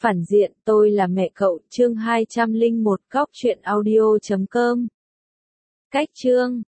Phản diện, tôi là mẹ cậu, chương 201 cóc truyện audio.com. Cách chương